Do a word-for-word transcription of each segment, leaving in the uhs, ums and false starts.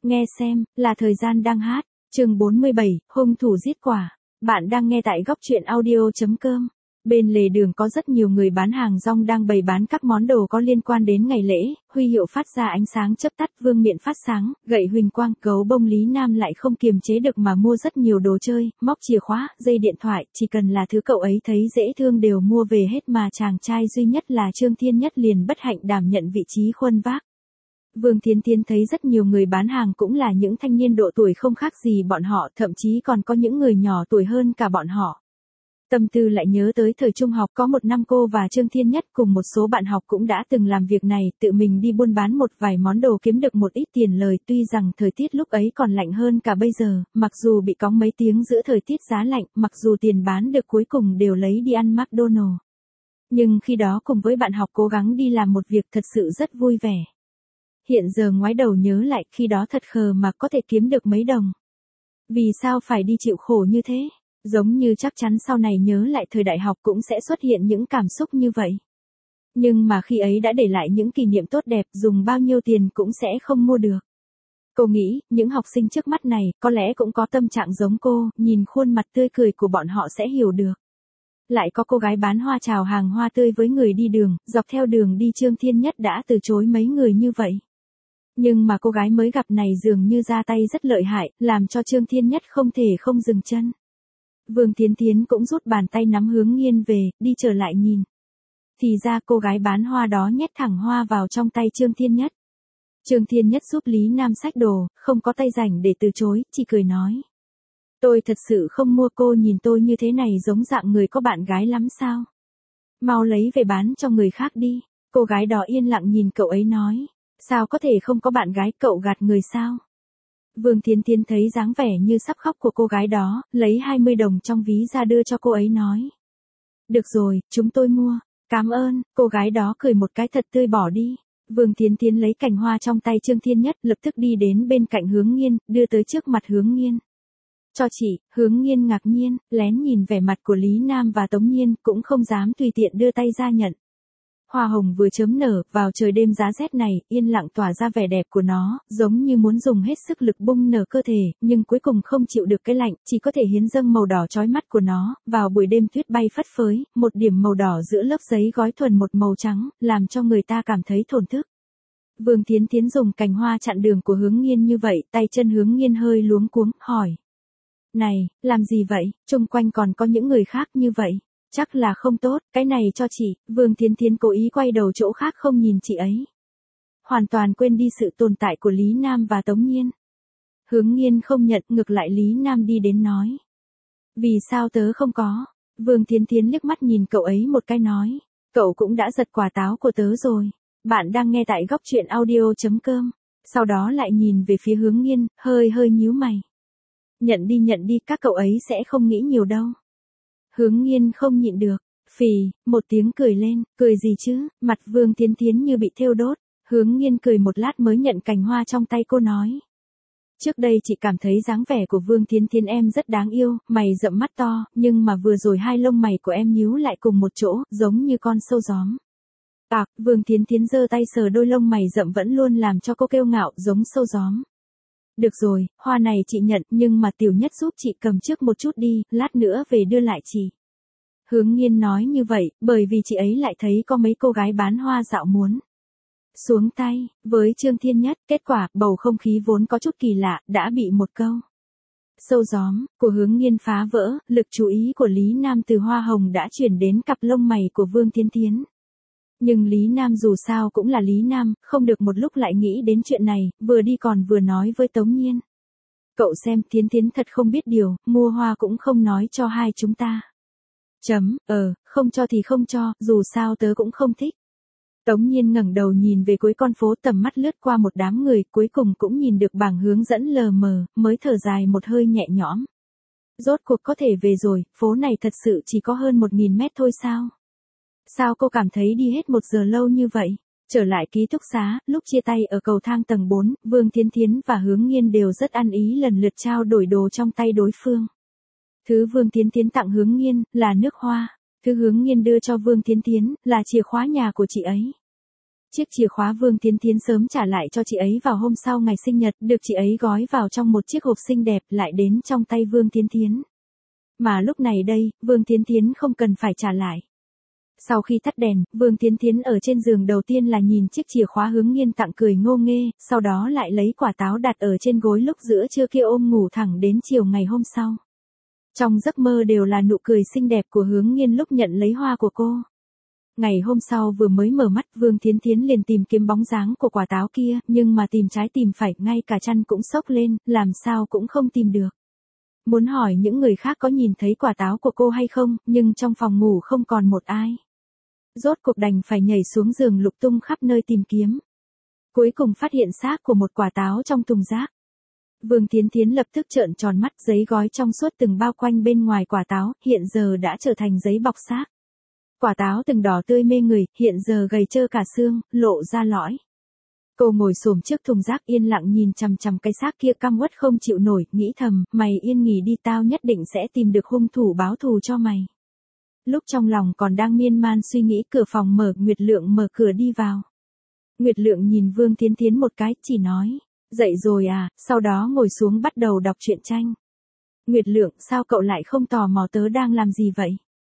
Nghe xem, là thời gian đang hát. Chương bốn mươi bảy, hung thủ giết quả. Bạn đang nghe tại góc truyện audio chấm com. Bên lề đường có rất nhiều người bán hàng rong đang bày bán các món đồ có liên quan đến ngày lễ, huy hiệu phát ra ánh sáng chớp tắt, vương miện phát sáng, gậy huỳnh quang, gấu bông. Lý Nam lại không kiềm chế được mà mua rất nhiều đồ chơi, móc chìa khóa, dây điện thoại, chỉ cần là thứ cậu ấy thấy dễ thương đều mua về hết, mà chàng trai duy nhất là Trương Thiên Nhất liền bất hạnh đảm nhận vị trí khuân vác. Vương Thiến Thiến thấy rất nhiều người bán hàng cũng là những thanh niên độ tuổi không khác gì bọn họ, thậm chí còn có những người nhỏ tuổi hơn cả bọn họ. Tâm tư lại nhớ tới thời trung học, có một năm cô và Trương Thiên Nhất cùng một số bạn học cũng đã từng làm việc này, tự mình đi buôn bán một vài món đồ kiếm được một ít tiền lời. Tuy rằng thời tiết lúc ấy còn lạnh hơn cả bây giờ, mặc dù bị cóng mấy tiếng giữa thời tiết giá lạnh, mặc dù tiền bán được cuối cùng đều lấy đi ăn McDonald's. Nhưng khi đó cùng với bạn học cố gắng đi làm một việc thật sự rất vui vẻ. Hiện giờ ngoái đầu nhớ lại, khi đó thật khờ mà có thể kiếm được mấy đồng. Vì sao phải đi chịu khổ như thế? Giống như chắc chắn sau này nhớ lại thời đại học cũng sẽ xuất hiện những cảm xúc như vậy. Nhưng mà khi ấy đã để lại những kỷ niệm tốt đẹp, dùng bao nhiêu tiền cũng sẽ không mua được. Cô nghĩ, những học sinh trước mắt này, có lẽ cũng có tâm trạng giống cô, nhìn khuôn mặt tươi cười của bọn họ sẽ hiểu được. Lại có cô gái bán hoa chào hàng hoa tươi với người đi đường, dọc theo đường đi Trương Thiên Nhất đã từ chối mấy người như vậy. Nhưng mà cô gái mới gặp này dường như ra tay rất lợi hại, làm cho Trương Thiên Nhất không thể không dừng chân. Vương Thiến Thiến cũng rút bàn tay nắm Hướng Nghiên về, đi trở lại nhìn. Thì ra cô gái bán hoa đó nhét thẳng hoa vào trong tay Trương Thiên Nhất. Trương Thiên Nhất giúp Lý Nam xách đồ, không có tay rảnh để từ chối, chỉ cười nói. Tôi thật sự không mua, cô nhìn tôi như thế này giống dạng người có bạn gái lắm sao? Mau lấy về bán cho người khác đi. Cô gái đó yên lặng nhìn cậu ấy nói. Sao có thể không có bạn gái, cậu gạt người sao? Vương Thiến Thiến thấy dáng vẻ như sắp khóc của cô gái đó, lấy hai mươi đồng trong ví ra đưa cho cô ấy nói. Được rồi, chúng tôi mua. Cảm ơn. Cô gái đó cười một cái thật tươi bỏ đi. Vương Thiến Thiến lấy cành hoa trong tay Trương Thiên Nhất, lập tức đi đến bên cạnh Hướng Nghiên, đưa tới trước mặt Hướng Nghiên. Cho chị. Hướng Nghiên ngạc nhiên, lén nhìn vẻ mặt của Lý Nam và Tống Nhiên, cũng không dám tùy tiện đưa tay ra nhận. Hoa hồng vừa chớm nở, vào trời đêm giá rét này, yên lặng tỏa ra vẻ đẹp của nó, giống như muốn dùng hết sức lực bung nở cơ thể, nhưng cuối cùng không chịu được cái lạnh, chỉ có thể hiến dâng màu đỏ chói mắt của nó. Vào buổi đêm tuyết bay phất phới, một điểm màu đỏ giữa lớp giấy gói thuần một màu trắng, làm cho người ta cảm thấy thổn thức. Vương Thiến Thiến dùng cành hoa chặn đường của Hướng Nghiên như vậy, tay chân Hướng Nghiên hơi luống cuống, hỏi. Này, làm gì vậy, chung quanh còn có những người khác như vậy. Chắc là không tốt, cái này cho chị. Vương Thiến Thiến cố ý quay đầu chỗ khác không nhìn chị ấy. Hoàn toàn quên đi sự tồn tại của Lý Nam và Tống Nhiên. Hướng Nghiên không nhận, ngược lại Lý Nam đi đến nói. Vì sao tớ không có? Vương Thiến Thiến liếc mắt nhìn cậu ấy một cái nói. Cậu cũng đã giật quả táo của tớ rồi. Bạn đang nghe tại góc truyện audio chấm com. Sau đó lại nhìn về phía Hướng Nghiên, hơi hơi nhíu mày. Nhận đi nhận đi, các cậu ấy sẽ không nghĩ nhiều đâu. Hướng Nghiên không nhịn được, phì, một tiếng cười lên, cười gì chứ, mặt Vương Thiến Thiến như bị thiêu đốt. Hướng Nghiên cười một lát mới nhận cành hoa trong tay cô nói. Trước đây chị cảm thấy dáng vẻ của Vương Thiến Thiến em rất đáng yêu, mày rậm mắt to, nhưng mà vừa rồi hai lông mày của em nhíu lại cùng một chỗ, giống như con sâu gióm. À, Vương Thiến Thiến giơ tay sờ đôi lông mày rậm vẫn luôn làm cho cô kiêu ngạo, giống sâu gióm. Được rồi, hoa này chị nhận, nhưng mà Tiểu Nhất giúp chị cầm trước một chút đi, lát nữa về đưa lại chị. Hướng Nghiên nói như vậy, bởi vì chị ấy lại thấy có mấy cô gái bán hoa dạo muốn xuống tay với Trương Thiên Nhất, kết quả, bầu không khí vốn có chút kỳ lạ, đã bị một câu sâu gióm của Hướng Nghiên phá vỡ, lực chú ý của Lý Nam từ hoa hồng đã chuyển đến cặp lông mày của Vương Thiến Thiến. Nhưng Lý Nam dù sao cũng là Lý Nam, không được một lúc lại nghĩ đến chuyện này, vừa đi còn vừa nói với Tống Nhiên. Cậu xem, Thiến Thiến thật không biết điều, mua hoa cũng không nói cho hai chúng ta. Chấm, ờ, không cho thì không cho, dù sao tớ cũng không thích. Tống Nhiên ngẩng đầu nhìn về cuối con phố, tầm mắt lướt qua một đám người, cuối cùng cũng nhìn được bảng hướng dẫn lờ mờ, mới thở dài một hơi nhẹ nhõm. Rốt cuộc có thể về rồi, phố này thật sự chỉ có hơn một nghìn mét thôi sao? Sao cô cảm thấy đi hết một giờ lâu như vậy? Trở lại ký túc xá, lúc chia tay ở cầu thang tầng bốn, Vương Thiến Thiến và Hướng Nghiên đều rất ăn ý lần lượt trao đổi đồ trong tay đối phương. Thứ Vương Thiến Thiến tặng Hướng Nghiên là nước hoa, thứ Hướng Nghiên đưa cho Vương Thiến Thiến là chìa khóa nhà của chị ấy. Chiếc chìa khóa Vương Thiến Thiến sớm trả lại cho chị ấy vào hôm sau ngày sinh nhật, được chị ấy gói vào trong một chiếc hộp xinh đẹp lại đến trong tay Vương Thiến Thiến. Mà lúc này đây, Vương Thiến Thiến không cần phải trả lại. Sau khi tắt đèn, Vương Thiến Thiến ở trên giường đầu tiên là nhìn chiếc chìa khóa Hướng Nghiên tặng cười ngô nghê, sau đó lại lấy quả táo đặt ở trên gối lúc giữa trưa kia ôm ngủ thẳng đến chiều ngày hôm sau. Trong giấc mơ đều là nụ cười xinh đẹp của Hướng Nghiên lúc nhận lấy hoa của cô. Ngày hôm sau vừa mới mở mắt Vương Thiến Thiến liền tìm kiếm bóng dáng của quả táo kia, nhưng mà tìm trái tìm phải, ngay cả chăn cũng xốc lên, làm sao cũng không tìm được. Muốn hỏi những người khác có nhìn thấy quả táo của cô hay không, nhưng trong phòng ngủ không còn một ai. Rốt cuộc đành phải nhảy xuống giường lục tung khắp nơi tìm kiếm. Cuối cùng phát hiện xác của một quả táo trong thùng rác. Vương Thiến Thiến lập tức trợn tròn mắt, giấy gói trong suốt từng bao quanh bên ngoài quả táo, hiện giờ đã trở thành giấy bọc xác. Quả táo từng đỏ tươi mê người, hiện giờ gầy trơ cả xương, lộ ra lõi. Cô ngồi xổm trước thùng rác yên lặng nhìn chằm chằm cái xác kia căm uất không chịu nổi, nghĩ thầm, mày yên nghỉ đi, tao nhất định sẽ tìm được hung thủ báo thù cho mày. Lúc trong lòng còn đang miên man suy nghĩ, cửa phòng mở, Nguyệt Lượng mở cửa đi vào. Nguyệt Lượng nhìn Vương Thiến Thiến một cái, chỉ nói, dậy rồi à, sau đó ngồi xuống bắt đầu đọc truyện tranh. Nguyệt Lượng, sao cậu lại không tò mò tớ đang làm gì vậy?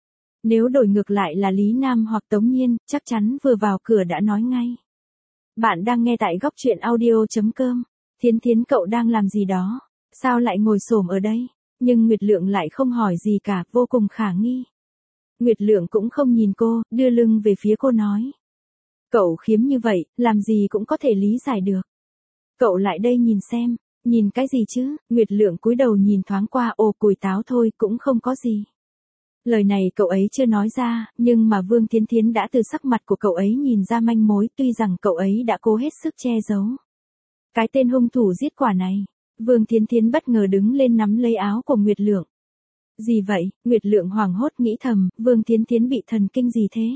Nếu đổi ngược lại là Lý Nam hoặc Tống Nhiên, chắc chắn vừa vào cửa đã nói ngay. Bạn đang nghe tại góc truyện audio chấm com. Thiến Thiến, cậu đang làm gì đó? Sao lại ngồi xổm ở đây? Nhưng Nguyệt Lượng lại không hỏi gì cả, vô cùng khả nghi. Nguyệt Lượng cũng không nhìn cô, đưa lưng về phía cô nói. Cậu khiếm như vậy, làm gì cũng có thể lý giải được. Cậu lại đây nhìn xem, nhìn cái gì chứ? Nguyệt Lượng cúi đầu nhìn thoáng qua, ồ, cùi táo thôi, cũng không có gì. Lời này cậu ấy chưa nói ra, nhưng mà Vương Thiến Thiến đã từ sắc mặt của cậu ấy nhìn ra manh mối, tuy rằng cậu ấy đã cố hết sức che giấu. Cái tên hung thủ giết quả này. Vương Thiến Thiến bất ngờ đứng lên nắm lấy áo của Nguyệt Lượng. Gì vậy? Nguyệt Lượng hoảng hốt nghĩ thầm, Vương Thiến Thiến bị thần kinh gì thế?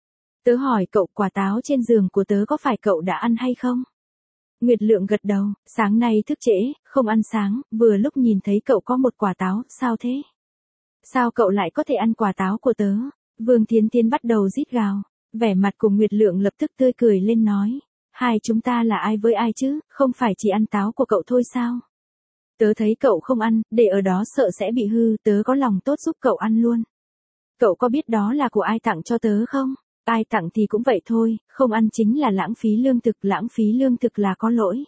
Tớ hỏi cậu, quả táo trên giường của tớ có phải cậu đã ăn hay không? Nguyệt Lượng gật đầu, sáng nay thức trễ, không ăn sáng, vừa lúc nhìn thấy cậu có một quả táo, sao thế? Sao cậu lại có thể ăn quả táo của tớ? Vương Thiến Thiến bắt đầu rít gào, vẻ mặt của Nguyệt Lượng lập tức tươi cười lên nói, hai chúng ta là ai với ai chứ, không phải chỉ ăn táo của cậu thôi sao? Tớ thấy cậu không ăn, để ở đó sợ sẽ bị hư, tớ có lòng tốt giúp cậu ăn luôn. Cậu có biết đó là của ai tặng cho tớ không? Ai tặng thì cũng vậy thôi, không ăn chính là lãng phí lương thực, lãng phí lương thực là có lỗi.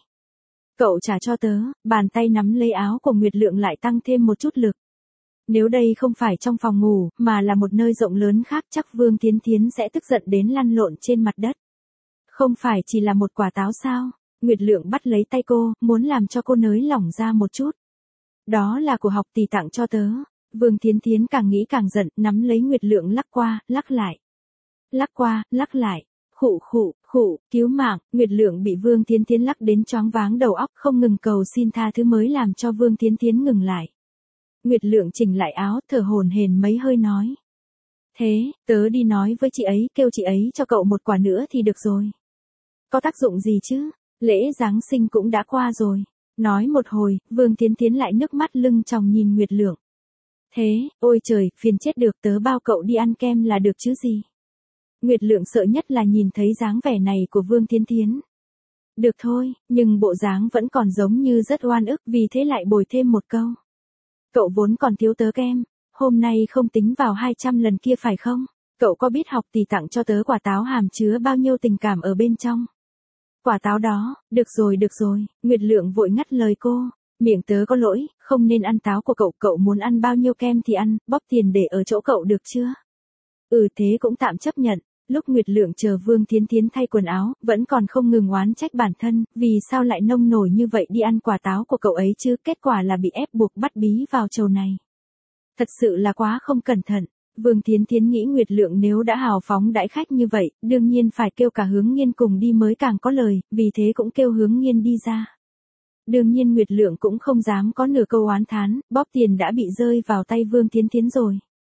Cậu trả cho tớ, bàn tay nắm lấy áo của Nguyệt Lượng lại tăng thêm một chút lực. Nếu đây không phải trong phòng ngủ, mà là một nơi rộng lớn khác, chắc Vương Thiến Thiến sẽ tức giận đến lăn lộn trên mặt đất. Không phải chỉ là một quả táo sao? Nguyệt Lượng bắt lấy tay cô, muốn làm cho cô nới lỏng ra một chút. Đó là của học tỷ tặng cho tớ. Vương Thiến Thiến càng nghĩ càng giận, nắm lấy Nguyệt Lượng lắc qua, lắc lại. Lắc qua, lắc lại. Khụ khụ, khụ, cứu mạng. Nguyệt Lượng bị Vương Thiến Thiến lắc đến choáng váng đầu óc, không ngừng cầu xin tha thứ mới làm cho Vương Thiến Thiến ngừng lại. Nguyệt Lượng chỉnh lại áo, thở hổn hển mấy hơi nói. Thế, tớ đi nói với chị ấy, kêu chị ấy cho cậu một quả nữa thì được rồi. Có tác dụng gì chứ? Lễ Giáng sinh cũng đã qua rồi. Nói một hồi, Vương Thiến Thiến lại nước mắt lưng tròng nhìn Nguyệt Lượng. Thế, ôi trời, phiền chết được, tớ bao cậu đi ăn kem là được chứ gì. Nguyệt Lượng sợ nhất là nhìn thấy dáng vẻ này của Vương Thiến Thiến. Được thôi, nhưng bộ dáng vẫn còn giống như rất oan ức, vì thế lại bồi thêm một câu. Cậu vốn còn thiếu tớ kem, hôm nay không tính vào hai trăm lần kia phải không? Cậu có biết học tỷ tặng cho tớ quả táo hàm chứa bao nhiêu tình cảm ở bên trong? Quả táo đó, được rồi được rồi, Nguyệt Lượng vội ngắt lời cô, miệng tớ có lỗi, không nên ăn táo của cậu, cậu muốn ăn bao nhiêu kem thì ăn, bóp tiền để ở chỗ cậu được chưa? Ừ thế cũng tạm chấp nhận. Lúc Nguyệt Lượng chờ Vương Thiến Thiến thay quần áo, vẫn còn không ngừng oán trách bản thân, vì sao lại nông nổi như vậy đi ăn quả táo của cậu ấy chứ, kết quả là bị ép buộc bắt bí vào chầu này. Thật sự là quá không cẩn thận. Vương Thiến Thiến nghĩ Nguyệt Lượng nếu đã hào phóng đãi khách như vậy, đương nhiên phải kêu cả Hướng Nghiên cùng đi mới càng có lời, vì thế cũng kêu Hướng Nghiên đi ra. Đương nhiên Nguyệt Lượng cũng không dám có nửa câu oán thán, bóp tiền đã bị rơi vào tay Vương Thiến Thiến rồi.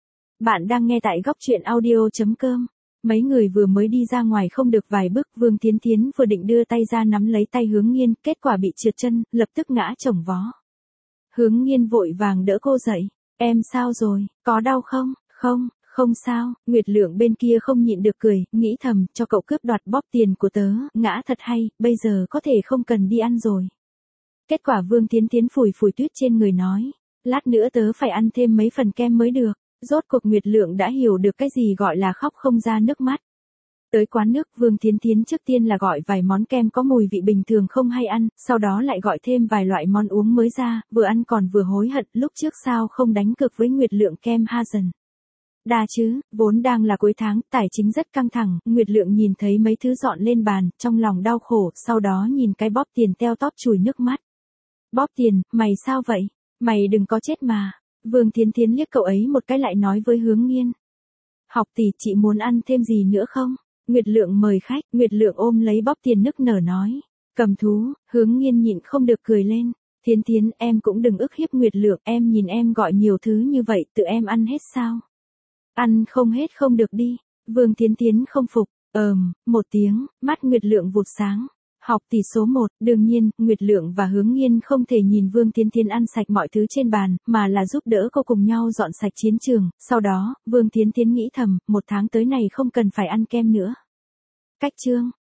Bạn đang nghe tại góc truyện audio chấm com. Mấy người vừa mới đi ra ngoài không được vài bước, Vương Thiến Thiến vừa định đưa tay ra nắm lấy tay Hướng Nghiên, kết quả bị trượt chân, lập tức ngã chồng vó. Hướng Nghiên vội vàng đỡ cô dậy. Em sao rồi, có đau không? Không, Không sao, Nguyệt Lượng bên kia không nhịn được cười, nghĩ thầm, cho cậu cướp đoạt bóp tiền của tớ, ngã thật hay, bây giờ có thể không cần đi ăn rồi. Kết quả Vương Thiến Thiến phủi phủi tuyết trên người nói, lát nữa tớ phải ăn thêm mấy phần kem mới được. Rốt cuộc Nguyệt Lượng đã hiểu được cái gì gọi là khóc không ra nước mắt. Tới quán nước, Vương Thiến Thiến trước tiên là gọi vài món kem có mùi vị bình thường không hay ăn, sau đó lại gọi thêm vài loại món uống mới ra, vừa ăn còn vừa hối hận lúc trước sao không đánh cược với Nguyệt Lượng kem Hazen. Đa chứ, vốn đang là cuối tháng, tài chính rất căng thẳng, Nguyệt Lượng nhìn thấy mấy thứ dọn lên bàn, trong lòng đau khổ, sau đó nhìn cái bóp tiền teo tóp chùi nước mắt. Bóp tiền, mày sao vậy? Mày đừng có chết mà. Vương Thiến Thiến liếc cậu ấy một cái lại nói với Hướng Nghiên. Học tỷ, chị muốn ăn thêm gì nữa không? Nguyệt Lượng mời khách, Nguyệt Lượng ôm lấy bóp tiền nức nở nói. Cầm thú, Hướng Nghiên nhịn không được cười lên. Thiến Thiến, em cũng đừng ức hiếp Nguyệt Lượng, em nhìn em gọi nhiều thứ như vậy, tự em ăn hết sao? Ăn không hết không được đi. Vương Thiến Thiến không phục, ờm, một tiếng, mắt Nguyệt Lượng vụt sáng. Học tỷ số một, đương nhiên, Nguyệt Lượng và Hướng Nghiên không thể nhìn Vương Thiến Thiến ăn sạch mọi thứ trên bàn, mà là giúp đỡ cô cùng nhau dọn sạch chiến trường. Sau đó, Vương Thiến Thiến nghĩ thầm, một tháng tới này không cần phải ăn kem nữa. Cách chương